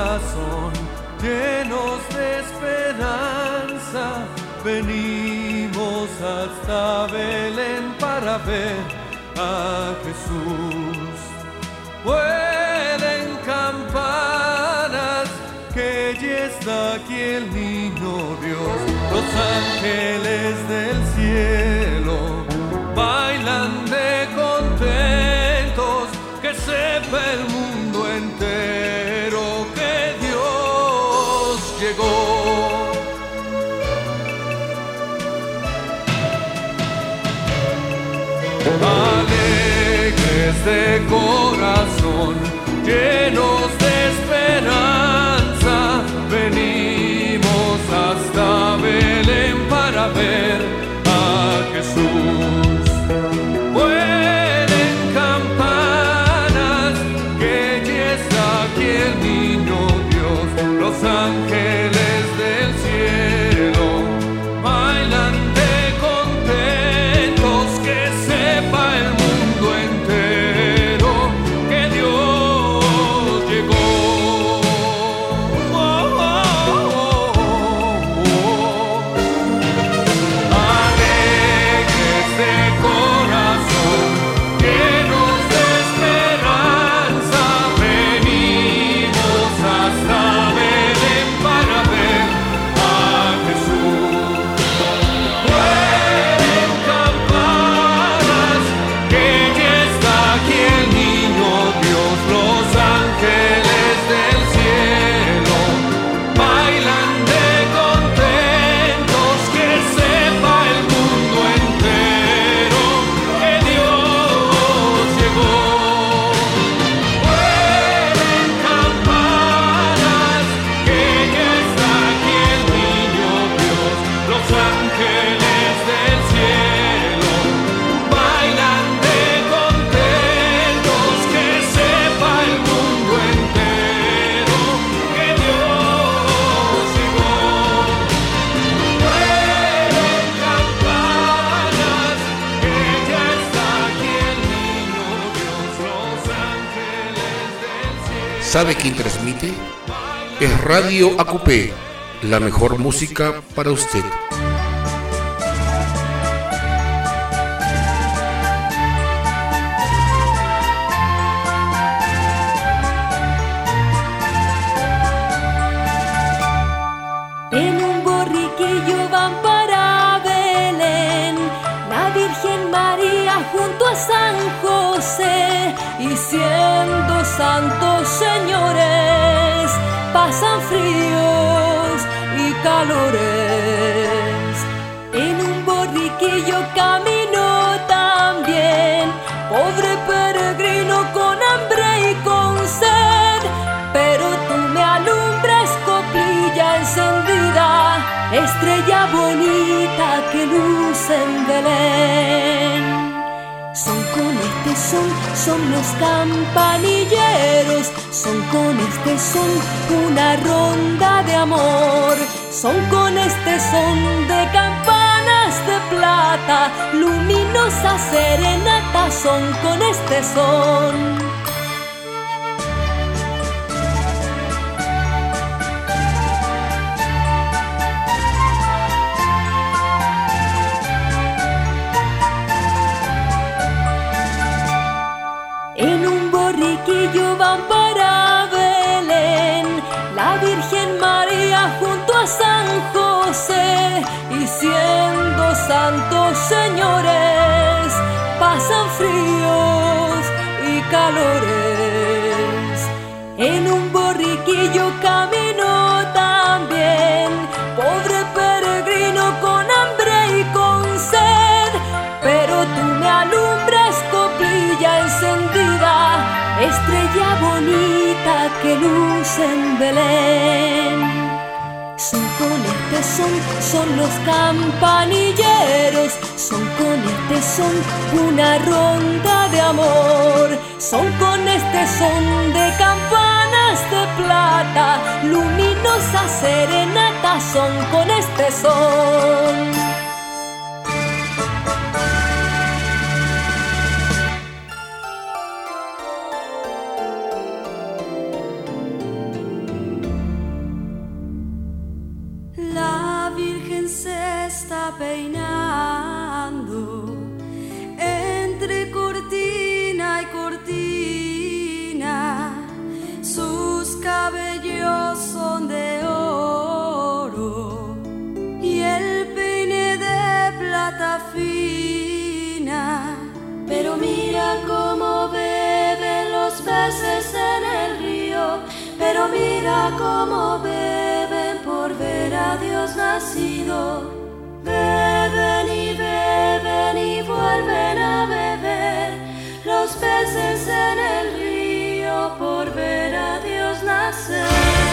corazón, llenos de esperanza, venimos hasta Belén para ver a Jesús. Vuelen campanas, que ya está aquí el niño Dios. Los ángeles del cielo bailan de contentos, que sepa el mundo entero que Dios llegó. Alegres de corazón, llenos de esperanza, venimos hasta Belén para ver a Jesús. Vuelen campanas, que ya está aquí el niño Dios. Los ángeles del cielo bailan de contentos, que sepa el mundo entero que Dios llegó. Alegres de corazón, llenos de esperanza, venimos hasta Belén para ver a Jesús. Vuelen campanas, que ya está aquí el niño Dios. Los ángeles del cielo bailan de contentos, que sepa el mundo entero que Dios llegó. Vuelen campanas, que ya está aquí el niño Dios. Los ángeles del cielo bailan de contentos, que sepa el mundo entero que Dios llegó. Vuelen campanas, que ya está aquí el niño Dios. Los ángeles del cielo. ¿Sabe quién transmite? Es Radio ACUPE, la mejor música para usted. En un borriquillo van para Belén, la Virgen María junto a San José, y siendo santos señores, pasan fríos y calores. En un borriquillo camino también, pobre peregrino con hambre y con sed, pero tú me alumbras, coplilla encendida, estrella bonita que luce en Belén. Son con este son los campanilleros, son con este son una ronda de amor, son con este son de campanas de plata, luminosa serenata, son con este son. En un borriquillo van para Belén, la Virgen María junto a San José, y siendo santos señores, pasan fríos y calores. En un borriquillo camino también, pobre peregrino con hambre y con sed, pero tú me alumbras, coplilla encendida, estrella bonita que luce en Belén. Son con este son los campanilleros, son con este son una ronda de amor, son con este son de campanas de plata, luminosa serenata, son con este son. está peinando entre cortina y cortina. Sus cabellos son de oro y el peine de plata fina. Pero mira cómo beben los peces en el río. Pero mira cómo beben por ver a Dios nacido. Beben y vuelven a beber los peces en el río por ver a Dios nacer.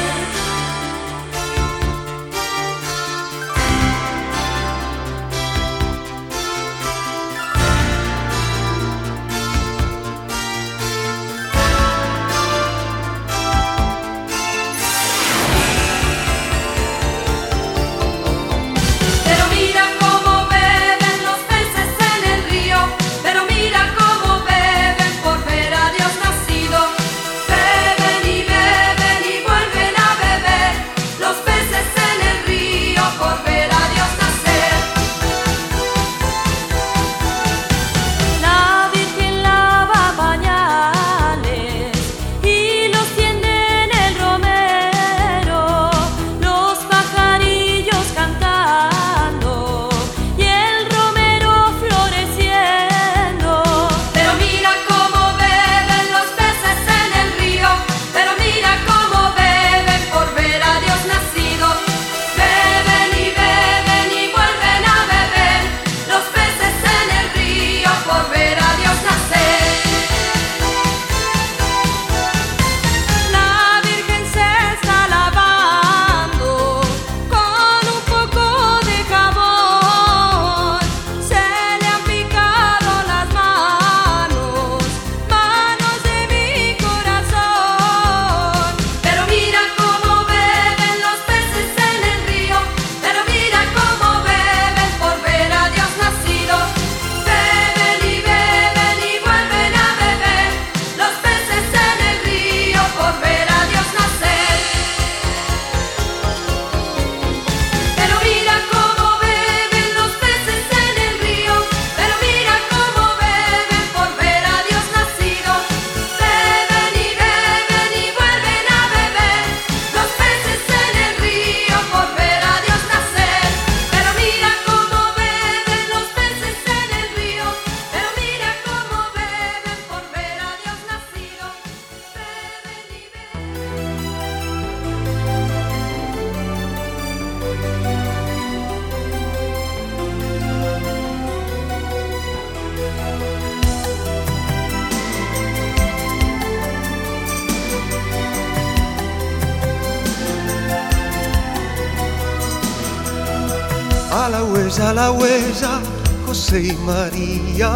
A la huella, José y María,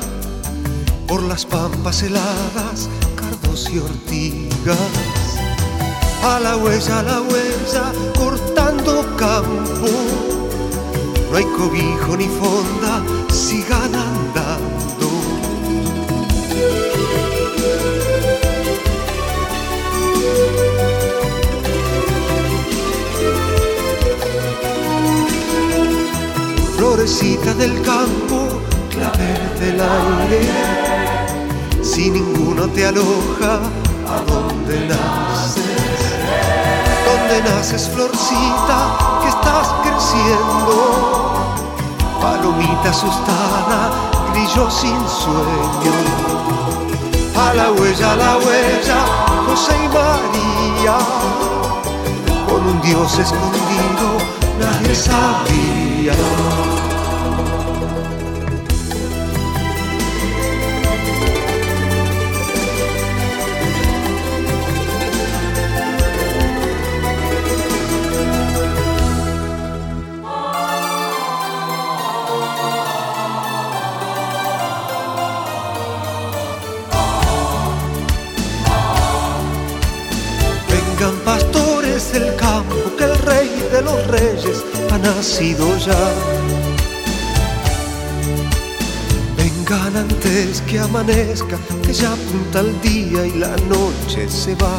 por las pampas heladas, cardos y ortigas. A la huella, cortando campo, no hay cobijo ni fonda, sigan andando. Florecita del campo, clavel del aire, si ninguno te aloja, ¿a dónde naces? ¿Dónde naces, florcita, que estás creciendo? Palomita asustada, grillo sin sueño. A la huella, José y María, con un Dios escondido, nadie sabía. Vengan pastores del campo, que el rey de los reyes ha nacido ya. Vengan antes que amanezca, que ya apunta el día y la noche se va.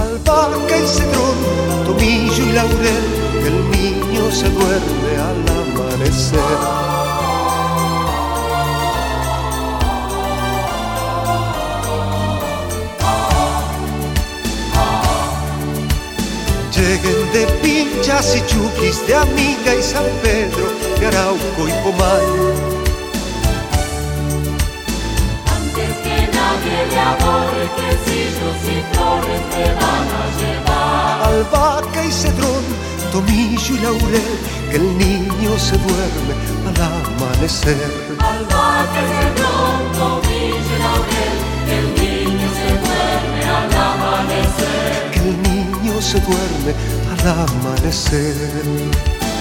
Albahaca y cedrón, tomillo y laurel, que el niño se duerme al amanecer. amanecer. Lleguen de Pinchas y Chuquis, de Amiga y San Pedro, de Arauco y Pomal. Antes que nadie le adore, quesillos y flores te van a llevar. Albahaca y cedrón, tomillo y laurel, que el niño se duerme al amanecer. Albahaca y cedrón, tomillo y laurel, que el niño se duerme al amanecer. Que el niño se duerme al amanecer.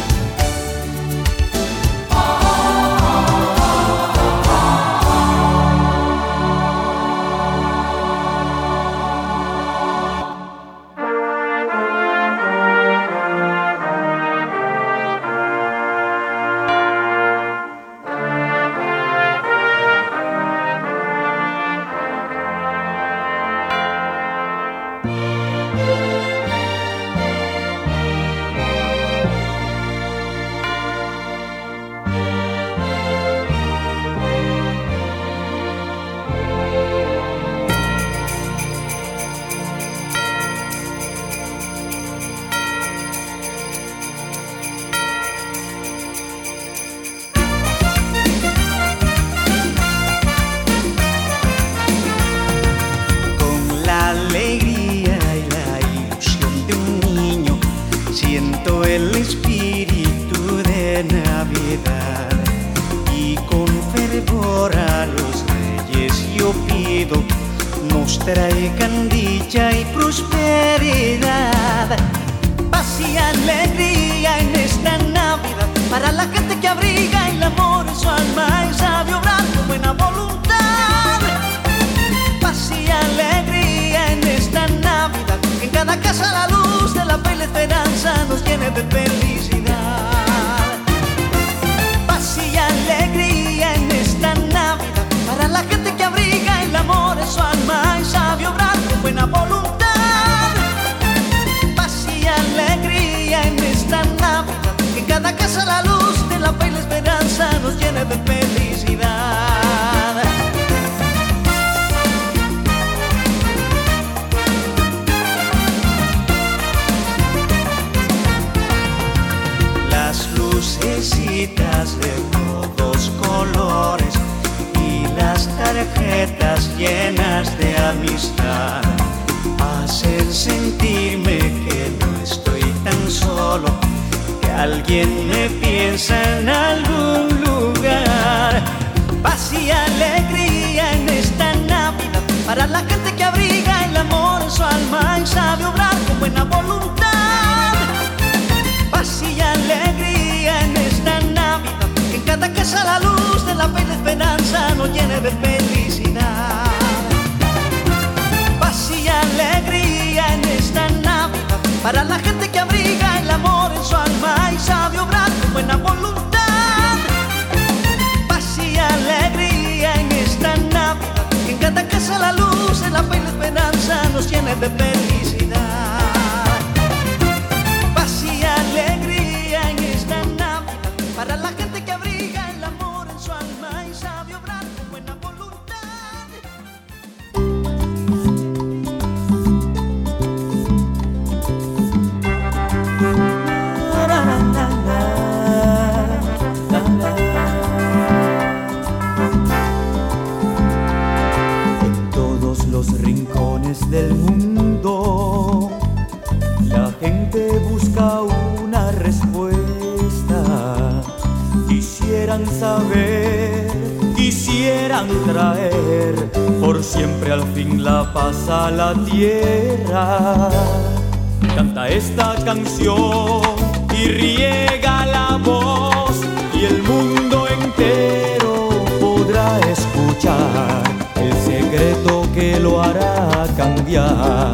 Traigan dicha y prosperidad, paz y alegría en esta Navidad, para la gente que abriga el amor en su alma y sabe obrar con buena voluntad. Paz y alegría en esta Navidad, que en cada casa la luz de la fe y la esperanza nos llene de felicidad. Paz y alegría en esta Navidad, para la gente que abriga el amor en su alma y sabe obrar con buena voluntad. Paz y alegría en esta Navidad, que en cada casa la luz de la fe y la esperanza nos llene de felicidad. Las lucecitas de todos colores y las tarjetas llenas de amistad hacen sentirme que no estoy tan solo, que alguien me piensa en algún lugar. Paz y alegría en esta Navidad, para la gente que abriga el amor en su alma y sabe obrar con buena voluntad. Paz y alegría en esta Navidad, que en cada casa la luz de la fe y la esperanza nos llene de felicidad. Paz y alegría en esta Navidad, para la gente que abriga el amor en su alma y sabe obrar con buena voluntad. Paz y alegría en esta Navidad, que en cada casa la luz de la fe y la esperanza nos llene de felicidad. Paz y alegría en esta Navidad, para la gente que abriga el amor en su alma y sabe obrar con buena voluntad. En todos los rincones del mundo la gente busca una respuesta. Quisieran saber, quisieran traer por siempre al fin la paz a la tierra. Canta esta canción y riega la voz, y el mundo entero podrá escuchar el secreto que lo hará cambiar.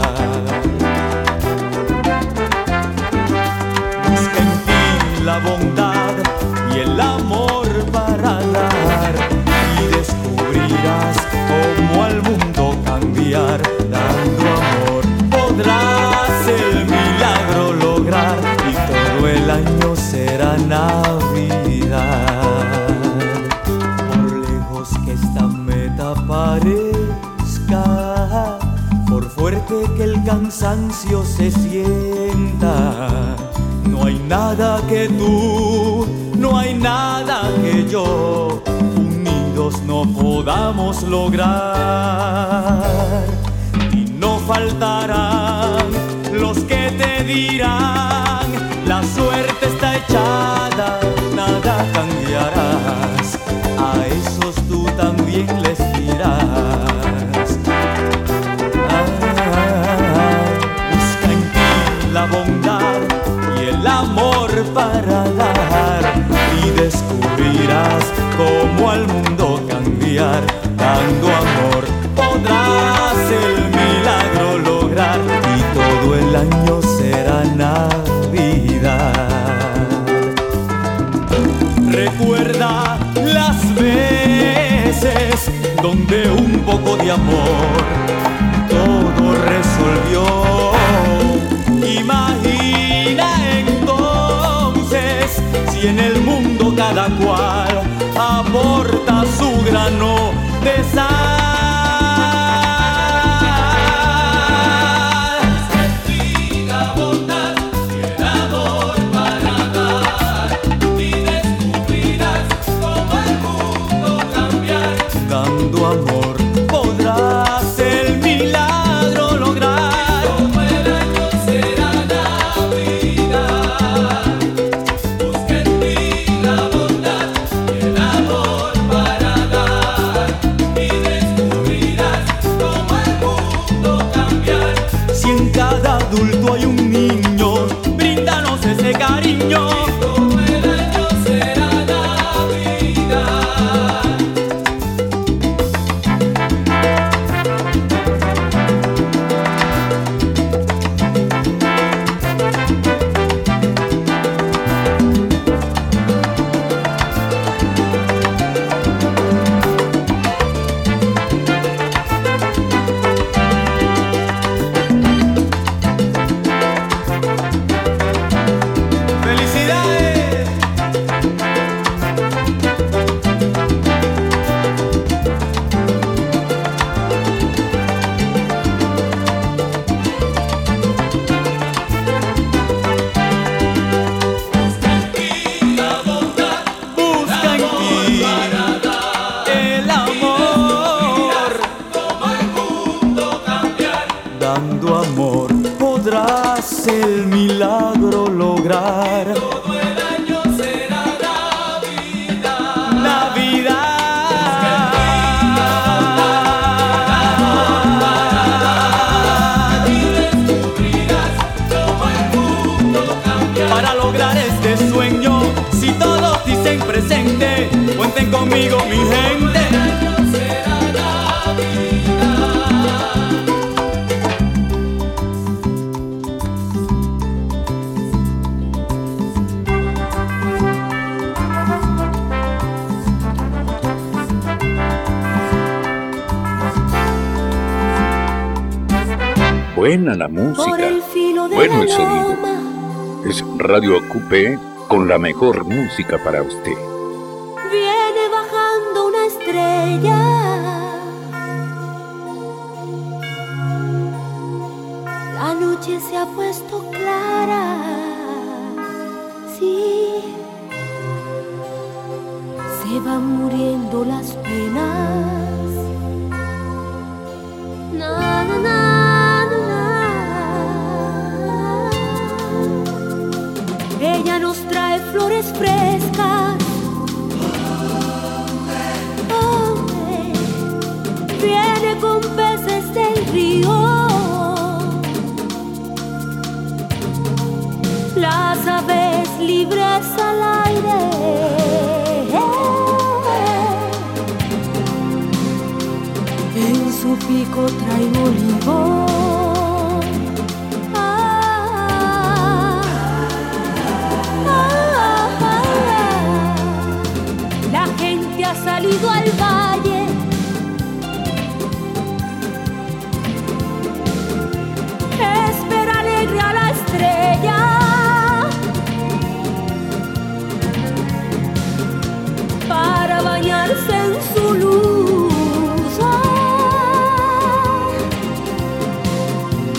Busca en ti la bondad y el amor para dar, y descubrirás cómo al mundo cambiar. Dando amor podrás el milagro lograr, y todo el año será Navidad. deje que el cansancio se sienta. No hay nada que tú, no hay nada que yo, unidos no podamos lograr. Y no faltarán los que te dirán, la suerte está echada, nada cambiarás. A esos tú también les dirás. Busca en ti la bondad y el amor para dar, y descubrirás cómo al mundo cambiar. Dando amor podrás el milagro lograr, y todo el año será Navidad. Recuerda las veces donde un poco de amor todo resolvió. Imagina entonces si en el mundo cada cual aporta su grano de sal. Dando amor podrás el milagro lograr. Todo el año será Navidad. Busca en ti la bondad y el amor para dar, y descubrirás cómo el mundo cambiar. Si en cada adulto hay un niño, bríndanos ese cariño. Todo el año será Navidad. Dando amor podrás el milagro lograr. Todo el año será Navidad. Navidad. Y descubrirás cómo el mundo cambia. Para lograr este sueño, si todos dicen presente, cuenten conmigo, mi gente. Buena la música, bueno el sonido. Es Radio Acupé con la mejor música para usted. Viene bajando una estrella, la noche se ha puesto clara, sí, se van muriendo las penas. Na, na, na. Ella nos trae flores frescas, viene con peces del río, las aves libres al aire, en su pico trae olivo. Ha salido al valle, espera alegre a la estrella, para bañarse en su luz.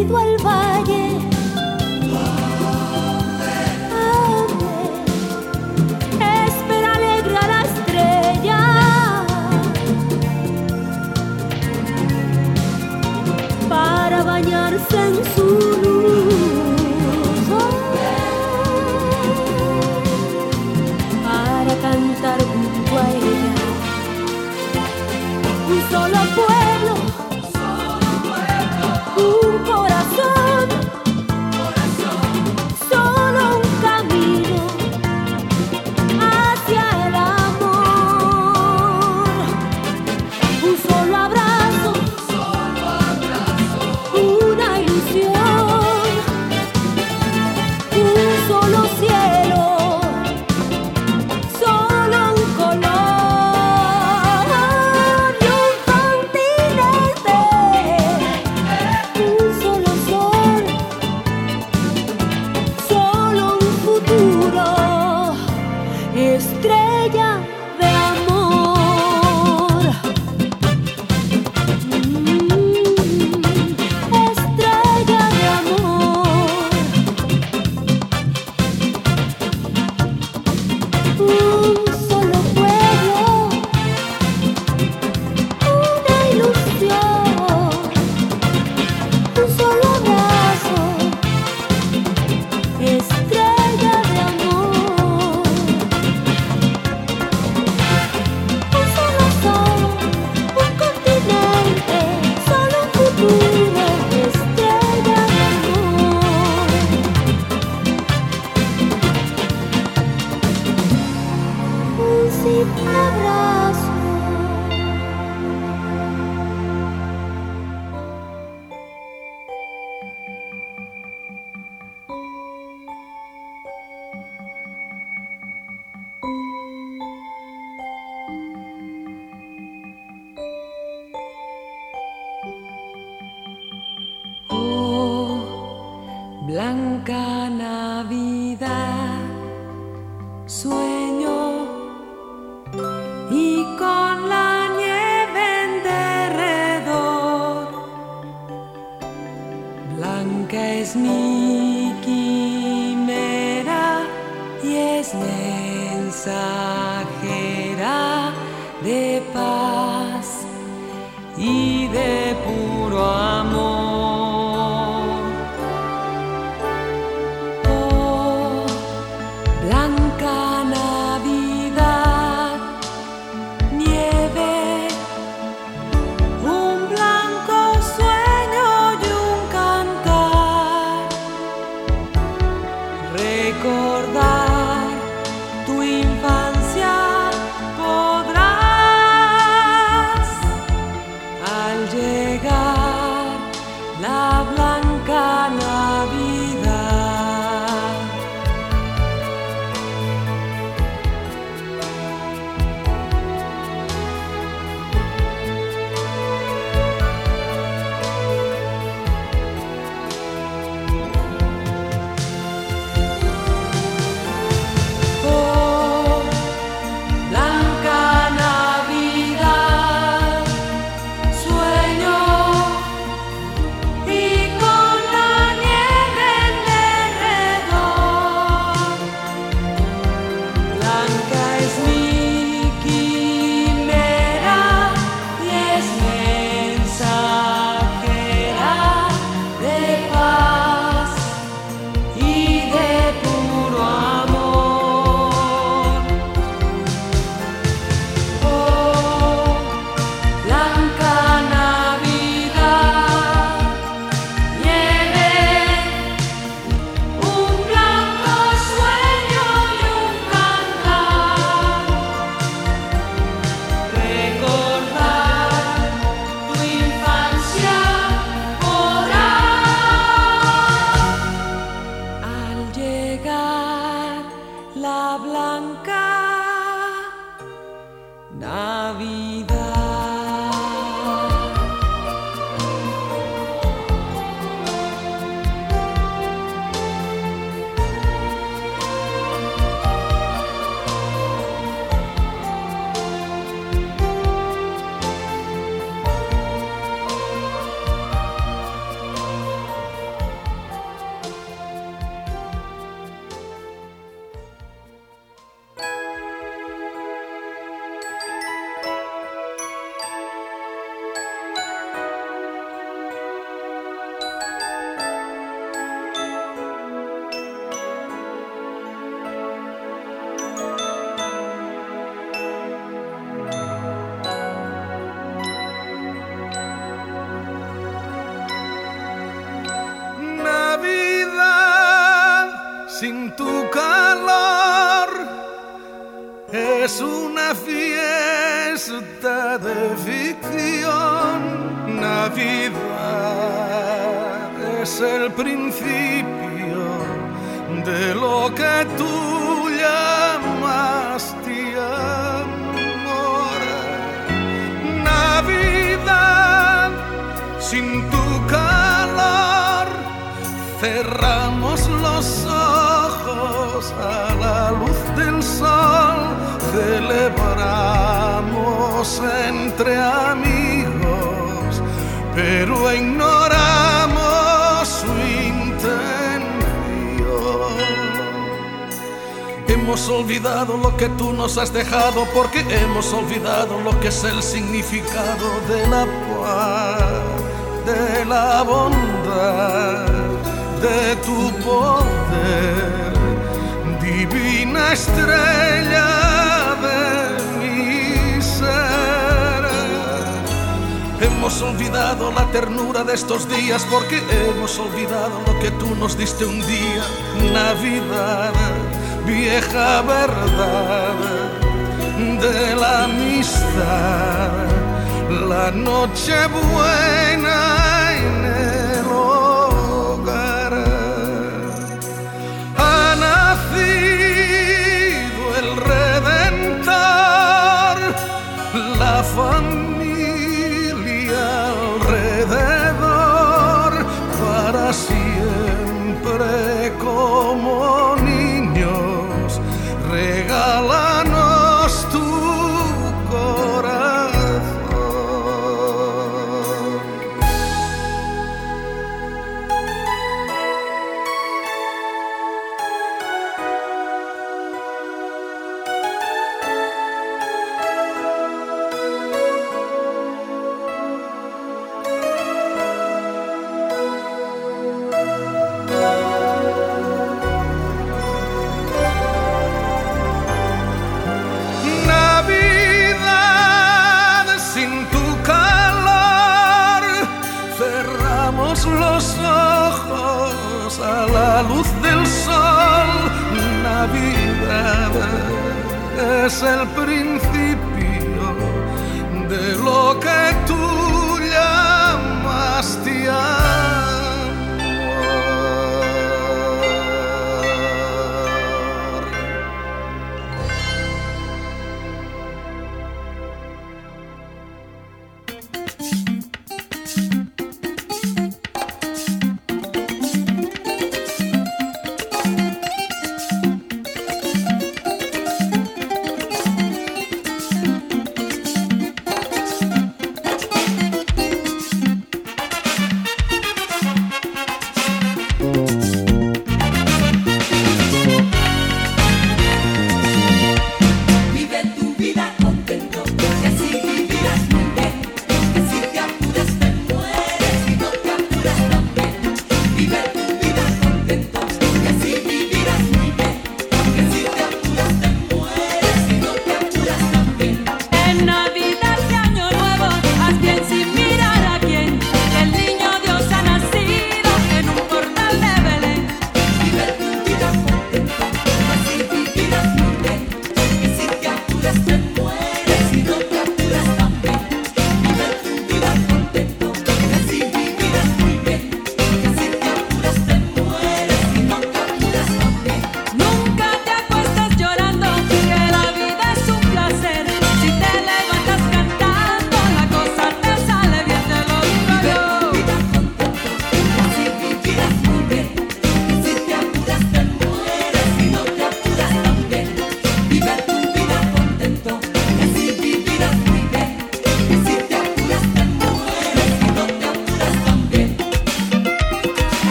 ido al valle. Espera alegre a la estrella para bañarse en su luz, para cantar junto a ella. Un solo pueblo, un corazón, solo un camino hacia el amor. Un solo abrazo, una ilusión, un solo cielo, solo un color y un continente, un solo sol, solo un futuro, estrella de amor. Estrella de amor. Un solo pueblo, una ilusión, un solo abrazo, estrella de amor. Un solo sol, un continente, solo un futuro, estrella de amor. Un simple abrazo. Blanca Navidad, sueño y con la nieve en derredor. Blanca es mi quimera y es mensajera de paz y de puro amor. Blanca Navidad, nieve, un blanco sueño y un cantar. Recordar tu infancia podrás al llegar la blanca Navidad. Sueño y con de ficción. Navidad es el principio de lo que tú llamas amor. Navidad sin tu calor, cerramos los ojos a la luz del sol, celebramos entre amigos, pero ignoramos su intención. Hemos olvidado lo que tú nos has dejado, porque hemos olvidado lo que es el significado de la paz, de la bondad, de tu poder, divina estrella de mi ser. Hemos olvidado la ternura de estos días, porque hemos olvidado lo que tú nos diste un día. Navidad, vieja verdad de la amistad, la noche buena en el hogar. Ha nacido el Redentor, la familia alrededor, para siempre como niños, regálanos tu corazón. Los ojos a la luz del sol. Navidad es el principio de lo que tú llamaste amor.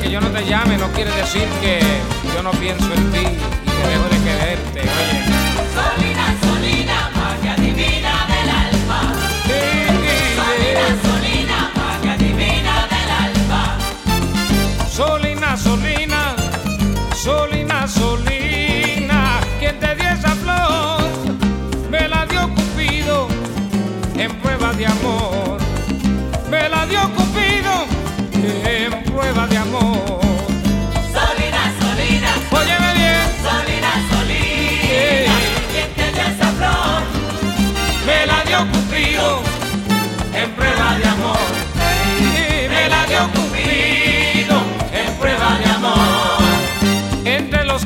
que yo no te llame no quiere decir que yo no pienso en ti y que dejo de quererte, oye. Solina, Solina, magia divina del alma. Solina, Solina, magia divina del alma. Solina, Solina, Solina, Solina, quien te dio esa flor, me la dio Cupido en prueba de amor. Me la dio Cupido en prueba de amor. Solina, Solina, óyeme bien. Solina, Solina, quien te dio esa flor, me la dio Cupido en prueba de amor. Me la dio Cupido en prueba de amor. Entre los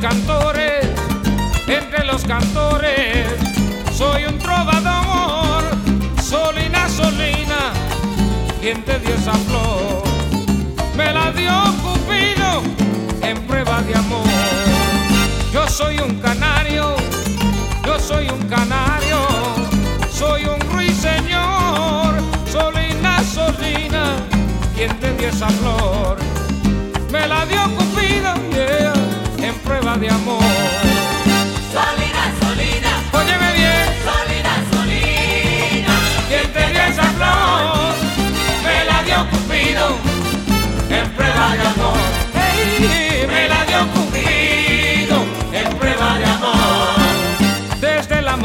cantores, soy un trovador. Solina, Solina, quien te dio esa flor, me la dio Cupido en prueba de amor. Yo soy un canario, yo soy un canario, soy un ruiseñor. Solina, Solina, quien te dio esa flor, me la dio Cupido, yeah, en prueba de amor. Solina, Solina, óyeme bien. Solina, Solina, quien te dio esa flor, me la dio Cupido en prueba de amor. Hey, me la dio Cupido en prueba de amor. Desde la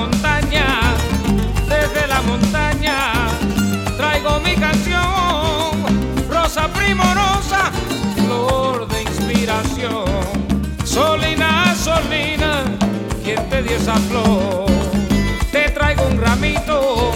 montaña, traigo mi canción, rosa primorosa, flor de inspiración. Solina, Solina, quien te dio esa flor, te traigo un ramito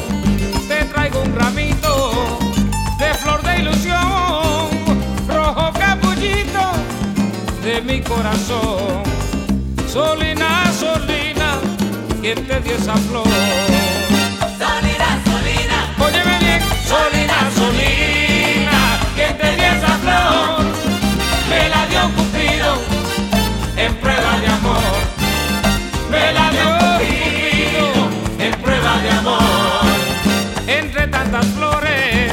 de flor de ilusión, rojo capullito de mi corazón. Solina, Solina, quien te dio esa flor. Solina, Solina, óyeme bien. Solina, Solina, quien te dio esa flor, me la dio Cupido en prueba de amor. Me la dio Cupido en prueba de amor. Entre tantas flores,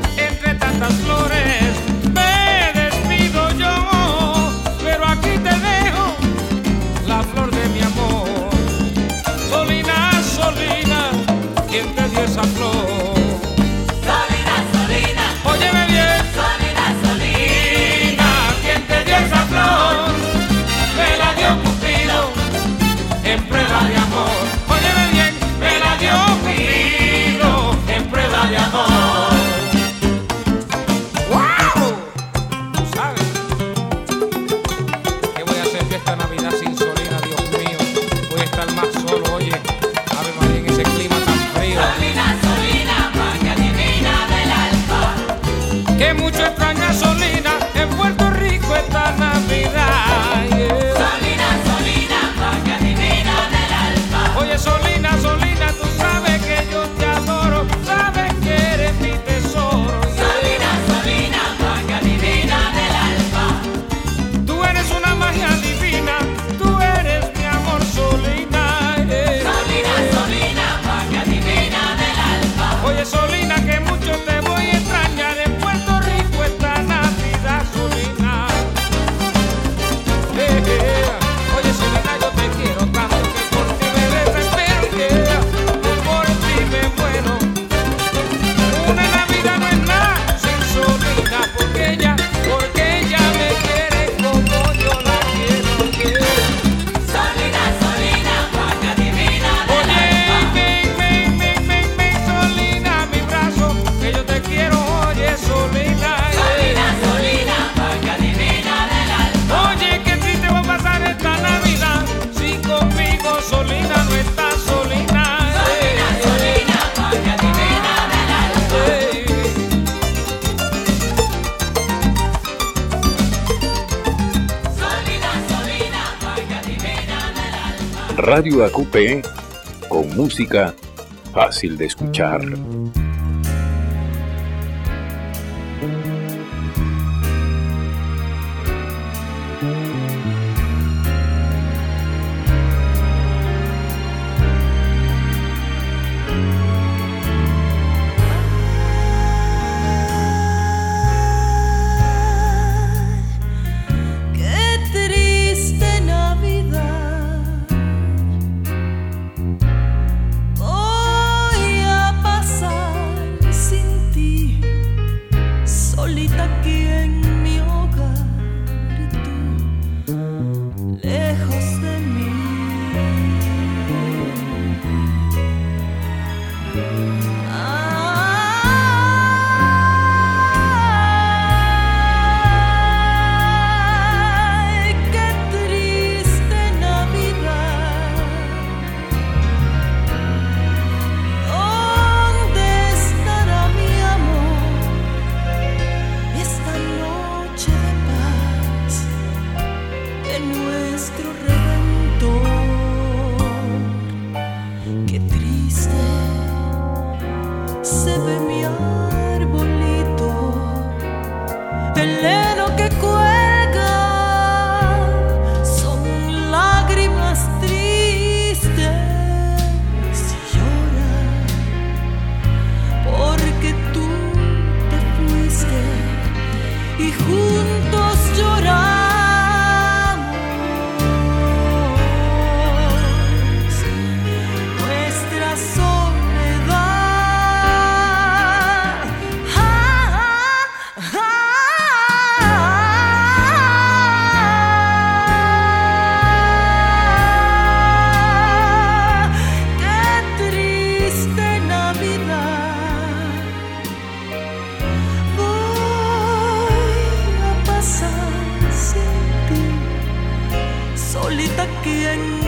me despido yo, pero aquí te dejo la flor de mi amor. Solina, Solina, quien te dio esa flor. Solina, Solina, óyeme bien. Solina, Solina, quien te dio esa flor, me la dio Cupido en prueba de amor. Óyeme bien, me la dio Cupido en prueba de amor. ¡Wow! ¿Sabes qué voy a hacer yo esta Navidad sin Solina? Dios mío, voy a estar más solo, oye. Ave María, en ese clima tan frío. Solina, Solina, magia divina del alma. Que mucho extraña Solina en Puerto Rico esta Navidad. Yeah. Solina, Solina, magia divina del alma. Oye, Solina, Solina, tú sabes que yo te adoro, sabes que eres mi tesoro. Yeah. Solina, Solina, magia divina del alma. Tú eres una magia divina, tú eres mi amor, Solina. Yeah. Solina, Solina, magia divina del alma. Oye, Solina, que mucho te voy a extrañar en Puerto Rico esta Navidad, Solina. Oye, Solina, yo te quiero tanto que por ti me desespero, yeah. Por ti me muero. Una Navidad no es nada sin Solina, porque ella me quiere como yo la quiero, yeah. Solina, Solina, magia divina del alma. Ven, Solina, mi brazo, que yo te quiero, oye, Solina. Solina, Solina, magia divina del alma. Oye, qué triste va a pasar esta Navidad si conmigo Solina no está, Solina. Solina, Solina, magia divina del alma. Solina, Solina, magia divina del alma. Radio AQP, con música fácil de escuchar. quien